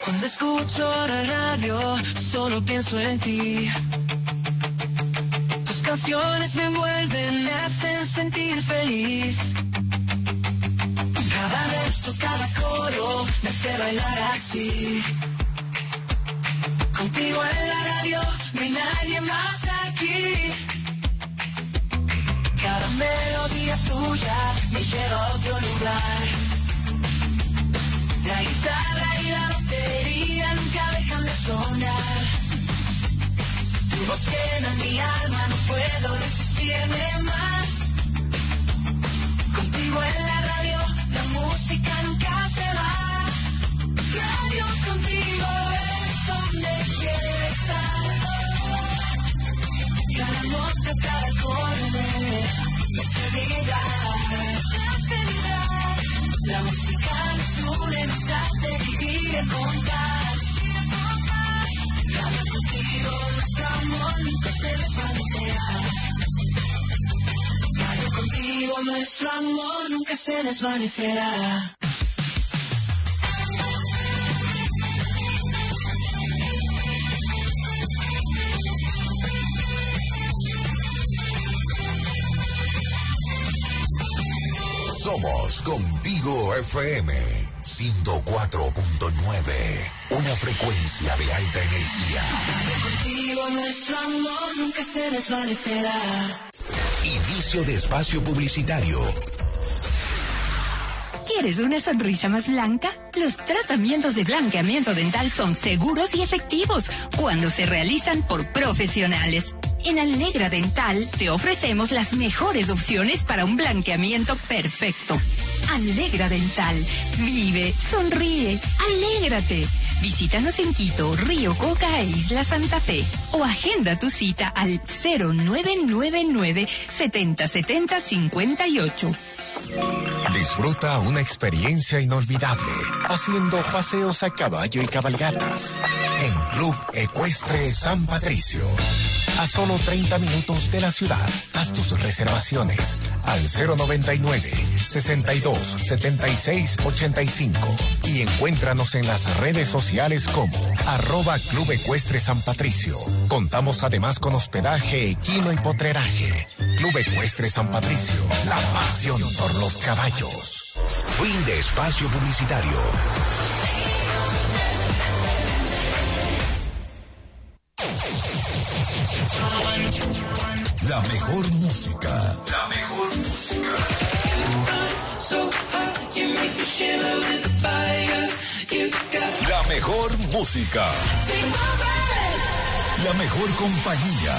Cuando escucho la radio, solo pienso en ti. Tus canciones me envuelven, me hacen sentir feliz. Cada verso, cada coro me hace bailar así. Contigo en la radio, no hay nadie más aquí. Cada melodía tuya me lleva a otro lugar. La guitarra y la batería nunca dejan de sonar. Tu voz llena mi alma, no puedo resistirme más. Contigo en la radio, la música nunca se va. Radio contigo es donde quiero estar. Cada nota, cada acorde me hace vibrar. La música nos une, nos hace vivir en compás. Radio contigo, nuestro amor nunca se desvanecerá. Radio contigo, nuestro amor nunca se desvanecerá. Somos Contigo FM 104.9, una frecuencia de alta energía. Contigo nuestro amor nunca se desvanecerá. Inicio de espacio publicitario. ¿Quieres una sonrisa más blanca? Los tratamientos de blanqueamiento dental son seguros y efectivos cuando se realizan por profesionales. En Alegra Dental te ofrecemos las mejores opciones para un blanqueamiento perfecto. Alegra Dental. Vive, sonríe, alégrate. Visítanos en Quito, Río Coca e Isla Santa Fe. O agenda tu cita al 0999 7070 58. Disfruta una experiencia inolvidable haciendo paseos a caballo y cabalgatas en Club Ecuestre San Patricio. A solo 30 minutos de la ciudad. Haz tus reservaciones al 099-627685 y encuéntranos en las redes sociales como @Club Ecuestre San Patricio. Contamos además con hospedaje, equino y potreraje. Club Ecuestre San Patricio, la pasión por los caballos. Fin de espacio publicitario. La mejor música. La mejor música. La mejor música. La mejor compañía.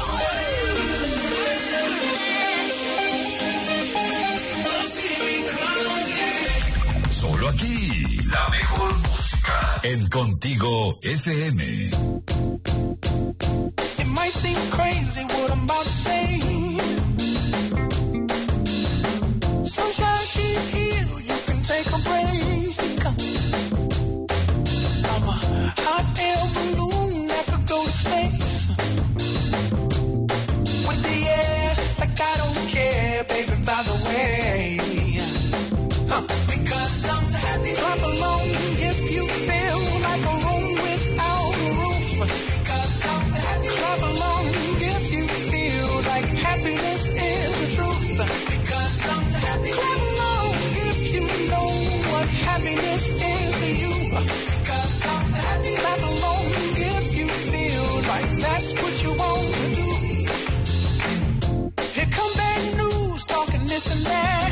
Solo aquí, la mejor música. En Contigo FM. It might seem crazy what I'm about to say. Sunshine, she's here, you can take a break. I'm a hot air balloon that could go to space. With the air, like I don't care, baby, by the way. Because I'm happy. Clap along if you feel like a room without a roof. Because I'm happy. Clap along if you feel like happiness is the truth. Because I'm happy. Clap along if you know what happiness is to you. Because I'm happy. Clap along if you feel like that's what you want to do. Here come bad news talking this and that.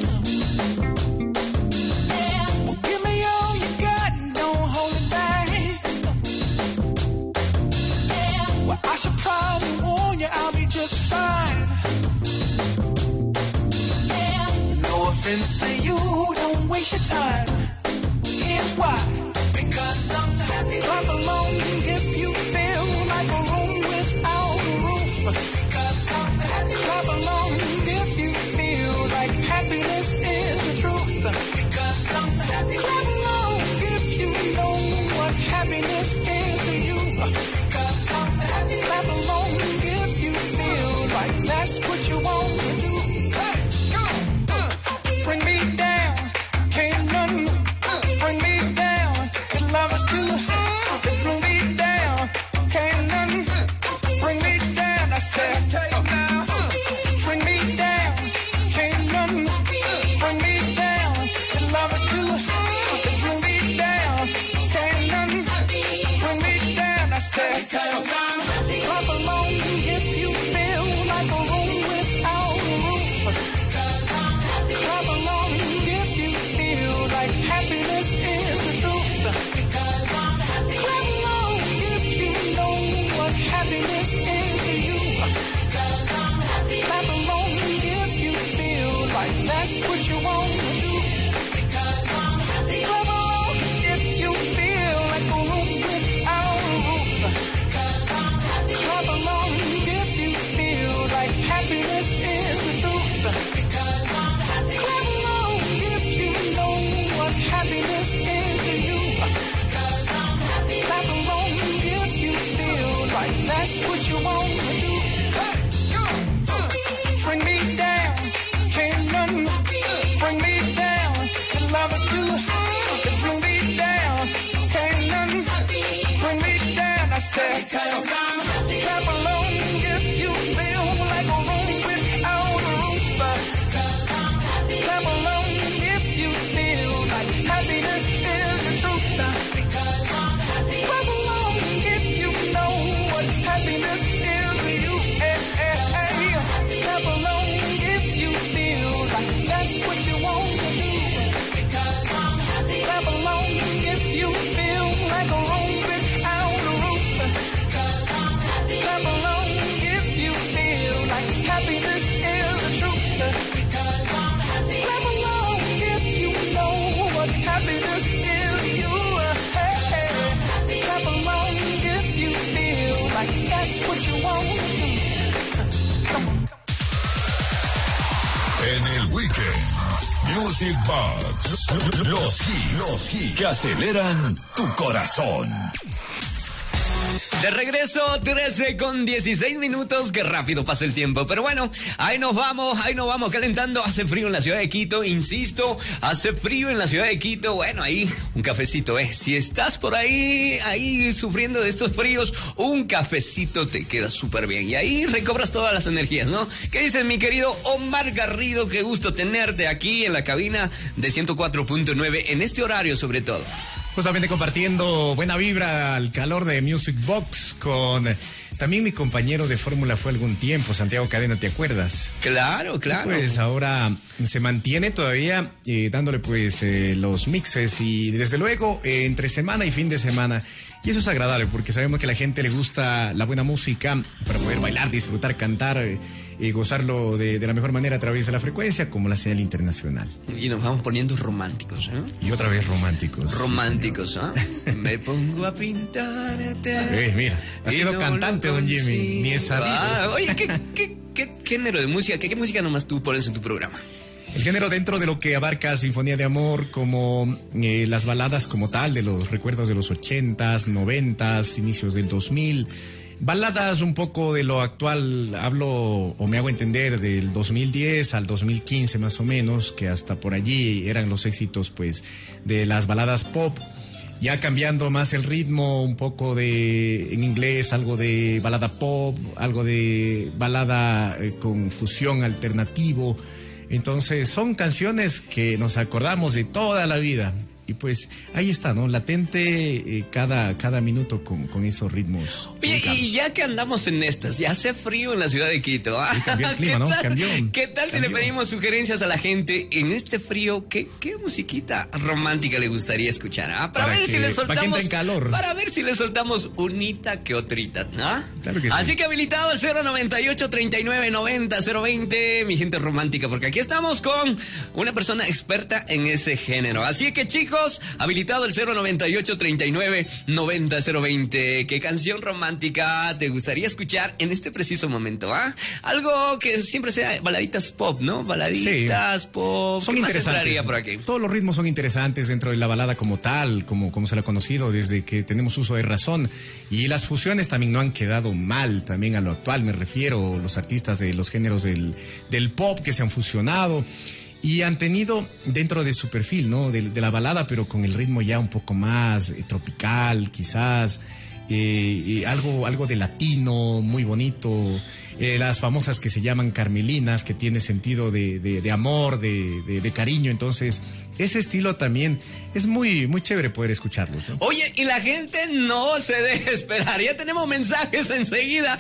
Probably warn you, I'll be just fine. No offense to you, don't waste your time. Here's why. Because I'm happy. Clap along if you feel like a room without a roof. Because I'm happy. Clap along if you feel like happiness is the truth. Because I'm happy. Clap along if you know what happiness is to you. Because I'm happy. Clap along if you feel like that's what you want to do. Hey, bring me down, can't none bring me down. Your love is too that's what you want to do. Bring me down, can't nothing bring me down. The love is too high, to bring me down. Can't nothing bring me down. I said, because I'm happy. Clap along if you feel like a room without a roof. Because I'm happy. Clap along if you feel like happiness is the truth. Because I'm happy. Clap along if you know what happiness is to you. Clap along if you feel like that's what you want to do. Because I'm happy. Clap along if you feel like a room without a roof. Because I'm happy. Clap along if you feel like happiness is the truth. Because I'm happy. Clap along if you know what happiness is to you. Clap along if you feel like that's what you want to do. En el weekend, Music Box, los hits que aceleran tu corazón. De regreso, 13:16, qué rápido pasa el tiempo, pero bueno, ahí nos vamos calentando. Hace frío en la ciudad de Quito, insisto, hace frío en la ciudad de Quito. Bueno, ahí un cafecito, si estás por ahí sufriendo de estos fríos, un cafecito te queda súper bien y ahí recobras todas las energías, ¿no? ¿Qué dices, mi querido Omar Garrido? Qué gusto tenerte aquí en la cabina de 104.9 en este horario, sobre todo. Justamente compartiendo buena vibra al calor de Music Box con también mi compañero de fórmula fue algún tiempo, Santiago Cadena, ¿te acuerdas? Claro. Pues ahora se mantiene todavía dándole pues los mixes y desde luego entre semana y fin de semana. Y eso es agradable porque sabemos que a la gente le gusta la buena música para poder bailar, disfrutar, cantar y gozarlo de la mejor manera a través de la frecuencia como la señal internacional. Y nos vamos poniendo románticos, ¿eh? Y otra vez románticos. Románticos, ¿ah? Me pongo a pintarte. Mira, ha sido cantante, don Jimmy, ni es sabido. Oye, ¿qué género de música, qué música nomás tú pones en tu programa? El género dentro de lo que abarca Sinfonía de Amor, como las baladas como tal, de los recuerdos de los 80s, 90s, inicios del 2000. Baladas un poco de lo actual, hablo o me hago entender del 2010 al 2015 más o menos, que hasta por allí eran los éxitos pues de las baladas pop. Ya cambiando más el ritmo, un poco en inglés, algo de balada pop, algo de balada con fusión alternativo. Entonces son canciones que nos acordamos de toda la vida. Y pues ahí está, ¿no? Latente cada minuto con esos ritmos. Oye, y ya que andamos en estas, ya hace frío en la ciudad de Quito. Sí, cambió el clima, ¿no? ¿Qué tal si le pedimos sugerencias a la gente en este frío? ¿Qué musiquita romántica le gustaría escuchar? Para ver si le soltamos. Para que entre en calor. Para ver si le soltamos unita que otrita, ¿no? Claro que sí. Así que habilitado el 098-3990-020, mi gente romántica, porque aquí estamos con una persona experta en ese género. Así que, chicos, habilitado el 098-3990-020. ¿Qué canción romántica te gustaría escuchar en este preciso momento? Algo que siempre sea baladitas pop, ¿no? Baladitas pop. Son interesantes. Por aquí? Todos los ritmos son interesantes dentro de la balada como tal, como se la ha conocido desde que tenemos uso de razón. Y las fusiones también no han quedado mal, también a lo actual me refiero, los artistas de los géneros del pop que se han fusionado. Y han tenido dentro de su perfil, ¿no? De la balada, pero con el ritmo ya un poco más tropical, quizás, algo de latino, muy bonito. Las famosas que se llaman carmelinas, que tiene sentido de amor, de cariño. Entonces, ese estilo también es muy, muy chévere poder escucharlos, ¿no? Oye, y la gente no se deje esperar. Ya tenemos mensajes enseguida.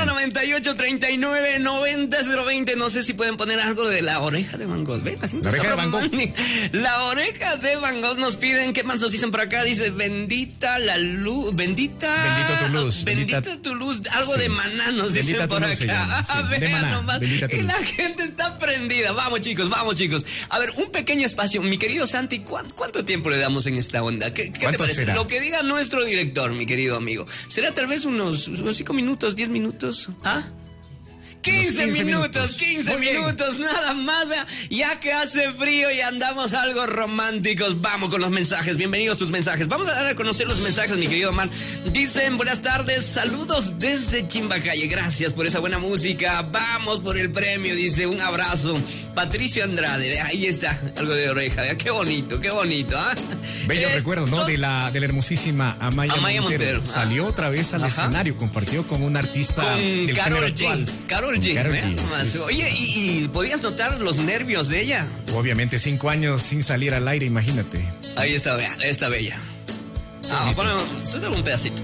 098-3990-020. No sé si pueden poner algo de la oreja de Van Gogh. ¿Ven? La oreja de Van Gogh. La oreja de Van Gogh nos piden. ¿Qué más nos dicen por acá? Dice, bendita la luz. Bendito tu luz. Bendita tu luz. Algo de Maná nos dicen por acá. Vean nomás. Y la gente está prendida. Vamos, chicos. A ver, un pequeño espacio. Mi querido Santi, ¿cuánto tiempo le damos en esta onda? ¿Qué te parece? Será? Lo que diga nuestro director, mi querido amigo. ¿Será tal vez unos 5 minutos, 10 minutos? 15 minutos, Muy bien. nada más, vea. Ya que hace frío y andamos algo románticos, vamos con los mensajes. Bienvenidos tus mensajes. Vamos a dar a conocer los mensajes, mi querido Omar. Dicen, buenas tardes, saludos desde Chimbacalle. Gracias por esa buena música. Vamos por el premio, dice, un abrazo. Patricio Andrade, vea, ahí está, algo de oreja, vea, qué bonito, ¿ah? Bello recuerdo, ¿no? De la hermosísima Amaya Montero. Salió otra vez al escenario, compartió con un artista del Karol género actual. Karol G. Sí. Oye, ¿y podías notar los nervios de ella? Obviamente 5 años sin salir al aire, imagínate. Ahí está, vea, está bella. Suéltale un pedacito.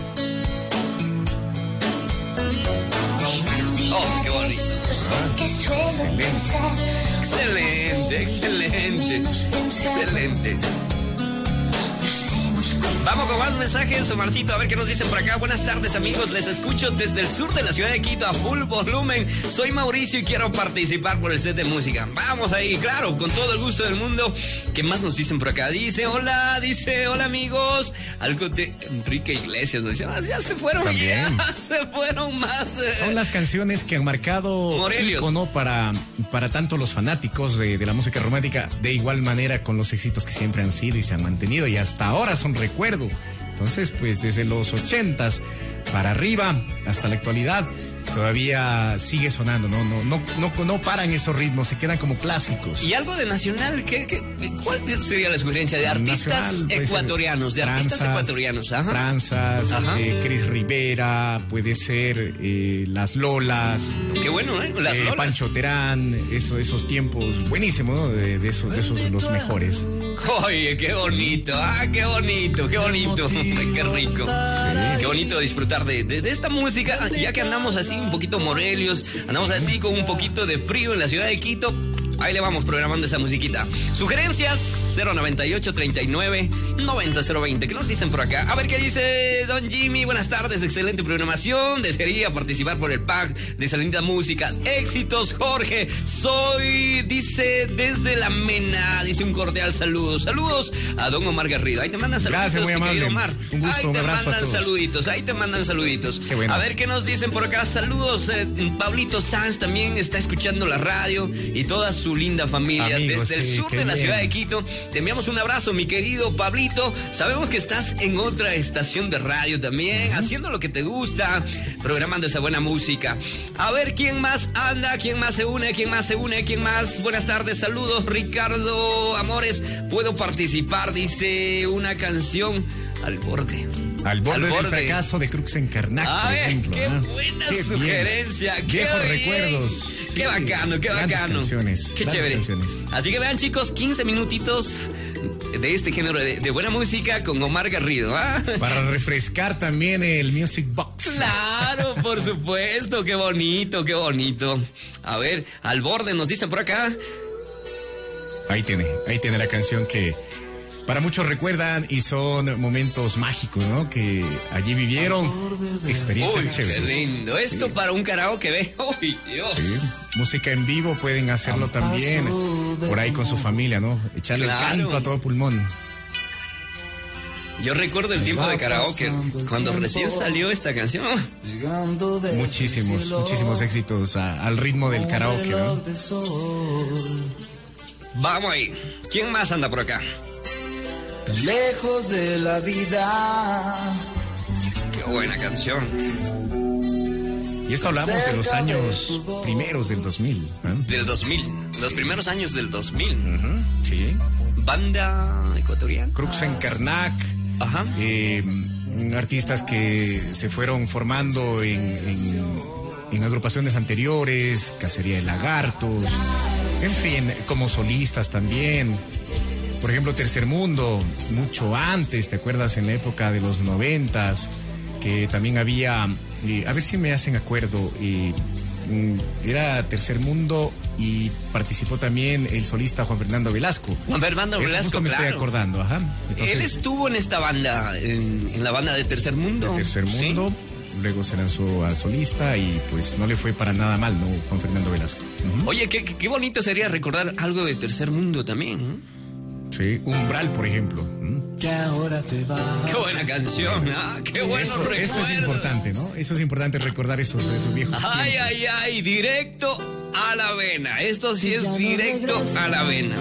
Oh, qué bonito. Excelente. Vamos con más mensajes, Omarcito, a ver qué nos dicen por acá. Buenas tardes, amigos, les escucho desde el sur de la ciudad de Quito a full volumen. Soy Mauricio y quiero participar por el set de música. Vamos ahí, claro, con todo el gusto del mundo. ¿Qué más nos dicen por acá? Dice, hola amigos. Algo de Enrique Iglesias, nos dice, ya se fueron. También. Ya se fueron más. Son las canciones que han marcado Morelios. ícono para tanto los fanáticos de la música romántica, de igual manera con los éxitos que siempre han sido y se han mantenido y hasta ahora son recuerdo. Entonces, pues desde los 80s para arriba hasta la actualidad todavía sigue sonando, no paran esos ritmos, se quedan como clásicos. Y algo de nacional, ¿cuál sería la sugerencia de artistas ecuatorianos? Ajá. Tranzas, Cris Rivera, puede ser Las Lolas. Qué bueno, Las Lolas. Pancho Terán, esos tiempos buenísimos, ¿no? De esos los mejores. Oye, qué bonito, qué bonito, qué rico. Sí. Qué bonito disfrutar de esta música, ya que andamos así un poquito morelios, andamos así con un poquito de frío en la ciudad de Quito. Ahí le vamos programando esa musiquita. Sugerencias 098-39-90-020. ¿Qué nos dicen por acá? A ver qué dice Don Jimmy. Buenas tardes, excelente programación. Desearía participar por el pack de esa linda música. Éxitos, Jorge. Dice, desde La Mena. Dice un cordial saludo. Saludos a Don Omar Garrido. Ahí te mandan saluditos. Gracias, muy amable. Omar. Un gusto, un abrazo a todos. Ahí te mandan saluditos. Qué bueno. A ver qué nos dicen por acá. Saludos. Pablito Sanz también está escuchando la radio y toda su linda familia. Amigos, desde el sur de la ciudad de Quito. Te enviamos un abrazo, mi querido Pablito. Sabemos que estás en otra estación de radio también, haciendo lo que te gusta, programando esa buena música. A ver quién más anda, quién más se une. Buenas tardes, saludos, Ricardo Amores. Puedo participar, dice una canción Al borde. Al borde del fracaso de Crux en Karnak, por ejemplo. Qué buena sugerencia. Viejos recuerdos. Sí, qué bacano. Canciones, qué chévere. Canciones. Así que vean, chicos, 15 minutitos de este género de buena música con Omar Garrido. Para refrescar también el Music Box. Claro, por supuesto. Qué bonito. A ver, Al borde nos dicen por acá. Ahí tiene la canción que para muchos recuerdan y son momentos mágicos, ¿no? Que allí vivieron experiencias chéveres. Qué lindo. Esto para un karaoke, ¿ve? ¡Uy, Dios! Sí. Música en vivo pueden hacerlo también por ahí con su familia, ¿no? Echarle el canto a todo pulmón. Yo recuerdo el tiempo de karaoke, cuando recién salió esta canción. Muchísimos éxitos al ritmo del karaoke, ¿no? Vamos ahí. ¿Quién más anda por acá? Lejos de la vida. Qué buena canción. Y esto hablamos de los años primeros del 2000. Del 2000, los primeros años del 2000. Sí. Banda ecuatoriana. Crux en Karnak. Ajá. Artistas que se fueron formando en agrupaciones anteriores, Cacería de Lagartos, en fin, como solistas también. Por ejemplo, Tercer Mundo, mucho antes, ¿te acuerdas? En la época de los 90s, que también había, a ver si me hacen acuerdo, era Tercer Mundo y participó también el solista Juan Fernando Velasco. Juan Fernando Velasco, justo me estoy acordando, ajá. Entonces, él estuvo en esta banda, en la banda de Tercer Mundo. De Tercer Mundo, ¿sí? Luego se lanzó a solista y pues no le fue para nada mal, ¿no? Juan Fernando Velasco. Oye, qué bonito sería recordar algo de Tercer Mundo también, ¿no? Sí, Umbral, por ejemplo. Que ahora te va. Qué buena canción, ¿ah? Qué buenos recuerdos. Eso es importante, ¿no? Eso es importante recordar esos viejos Ay, tiempos. ay, ay, directo a la vena. Esto sí es directo a la vena.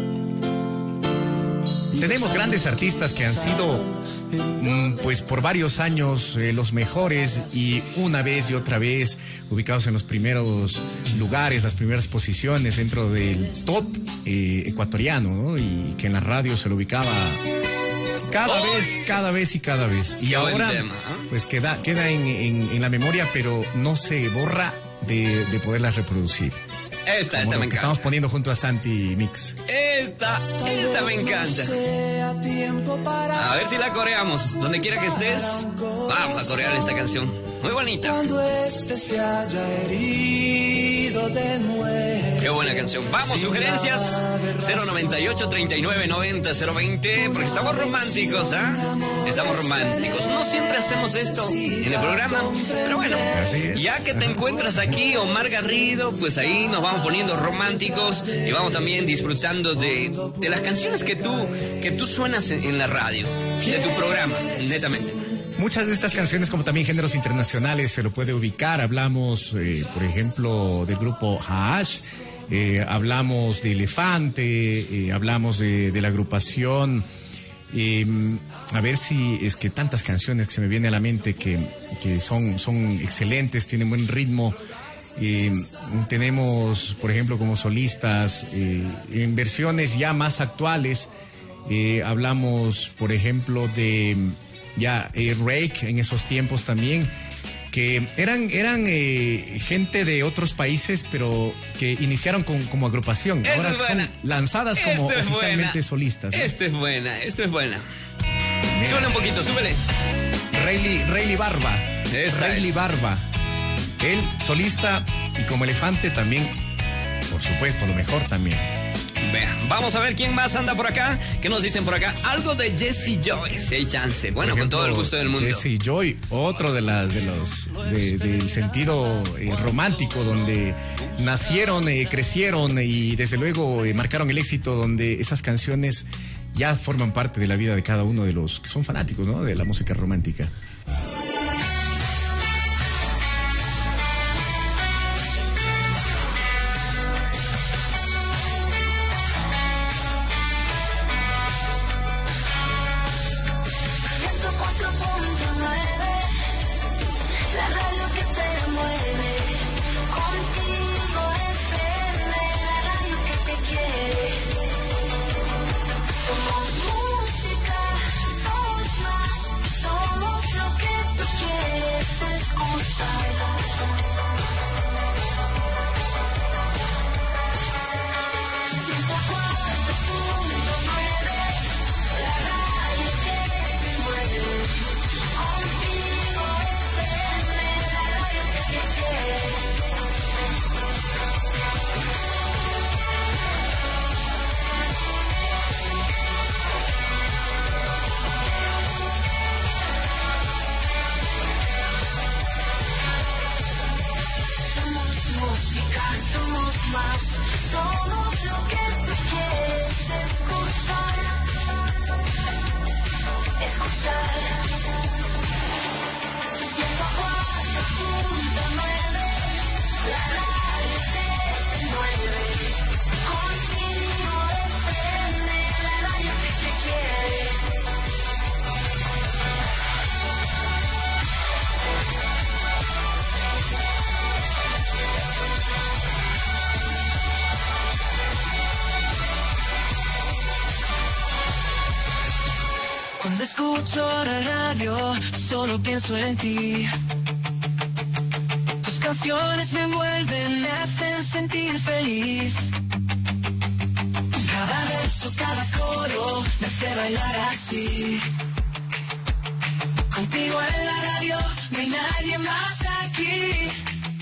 Tenemos grandes artistas que han sido, pues por varios años, los mejores y una vez y otra vez ubicados en los primeros lugares, las primeras posiciones dentro del top ecuatoriano, ¿no? Y que en la radio se lo ubicaba cada vez. Y Qué buen ahora, tema, ¿eh? pues queda en la memoria, pero no se borra de poderlas reproducir. Esta Como me lo que encanta. estamos poniendo junto a Santi Mix. Esta me encanta. A ver si la coreamos. Donde quiera que estés, vamos a corear esta canción. Muy bonita. Cuando este se haya herido de muerte. Qué buena canción. Vamos, sugerencias. 098-3990-020. Porque estamos románticos, ¿ah? Estamos románticos. No siempre hacemos esto en el programa. Pero bueno, Así es. ya que te encuentras aquí, Omar Garrido, pues ahí nos vamos poniendo románticos y vamos también disfrutando de las canciones que tú suenas en la radio, de tu programa, netamente. Muchas de estas canciones, como también géneros internacionales, se lo puede ubicar. Hablamos, por ejemplo, del grupo Haash, hablamos de Elefante, hablamos de la agrupación. A ver si es que tantas canciones que se me vienen a la mente que son excelentes, tienen buen ritmo. Tenemos, por ejemplo, como solistas, en versiones ya más actuales, hablamos, por ejemplo, de Rake en esos tiempos también, que eran gente de otros países, pero que iniciaron como agrupación. Esta Ahora es buena. son lanzadas como Esta es oficialmente buena. solistas, ¿no? Esta es buena. Mira. Súbele un poquito, súbele. Rayleigh Barba. Esa Rayleigh es. Barba. Él, solista, y como Elefante también, por supuesto, lo mejor también. Vea, vamos a ver quién más anda por acá. ¿Qué nos dicen por acá? Algo de Jesse Joy, si hay chance. Bueno, Por con todo el ejemplo, gusto del mundo. Jesse Joy, otro del sentido romántico, donde nacieron, crecieron y desde luego marcaron el éxito, donde esas canciones ya forman parte de la vida de cada uno de los que son fanáticos, ¿no? De la música romántica. La radio que te mueve, contigo FM, la radio que te quiere. Somos música, somos más, somos lo que tú quieres escuchar. 104.9, la radio que te mueve. Contigo FM, la radio que te quiere. Somos música, somos más, somos lo que tú quieres escuchar. Escuchar. 104.9, la radio que te mueve. Contigo FM, la radio que te quiere. Cuando escucho la radio, solo pienso en ti. Tus canciones me envuelven, me hacen sentir feliz. Cada verso, cada coro me hace bailar así. Contigo en la radio, no hay nadie más aquí.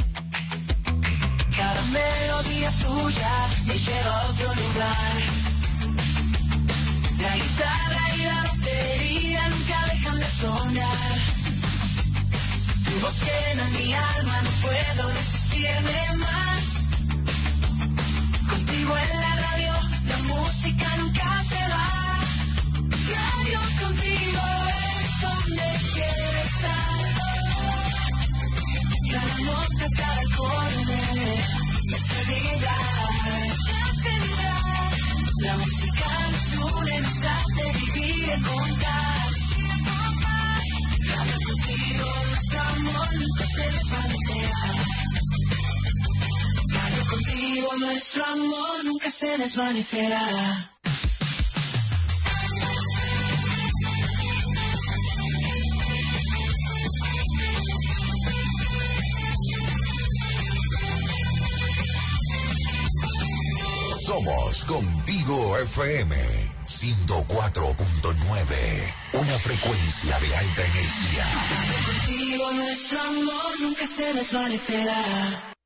Cada melodía tuya me lleva a otro lugar. La guitarra y la batería nunca dejan de sonar. Tu voz llena mi alma, no puedo resistirme más. Contigo en la radio, la música música nunca se va. Radio Contigo es donde quiero estar. Cada nota, cada acorde, la felicidad. La música nos une, nos hace vivir en compás. Radio Contigo, nuestro amor nunca se desvanecerá. Radio Contigo, nuestro amor nunca se desvanecerá. Somos Contigo FM 104.9, una frecuencia de alta energía. Contigo nuestro amor nunca se desvanecerá.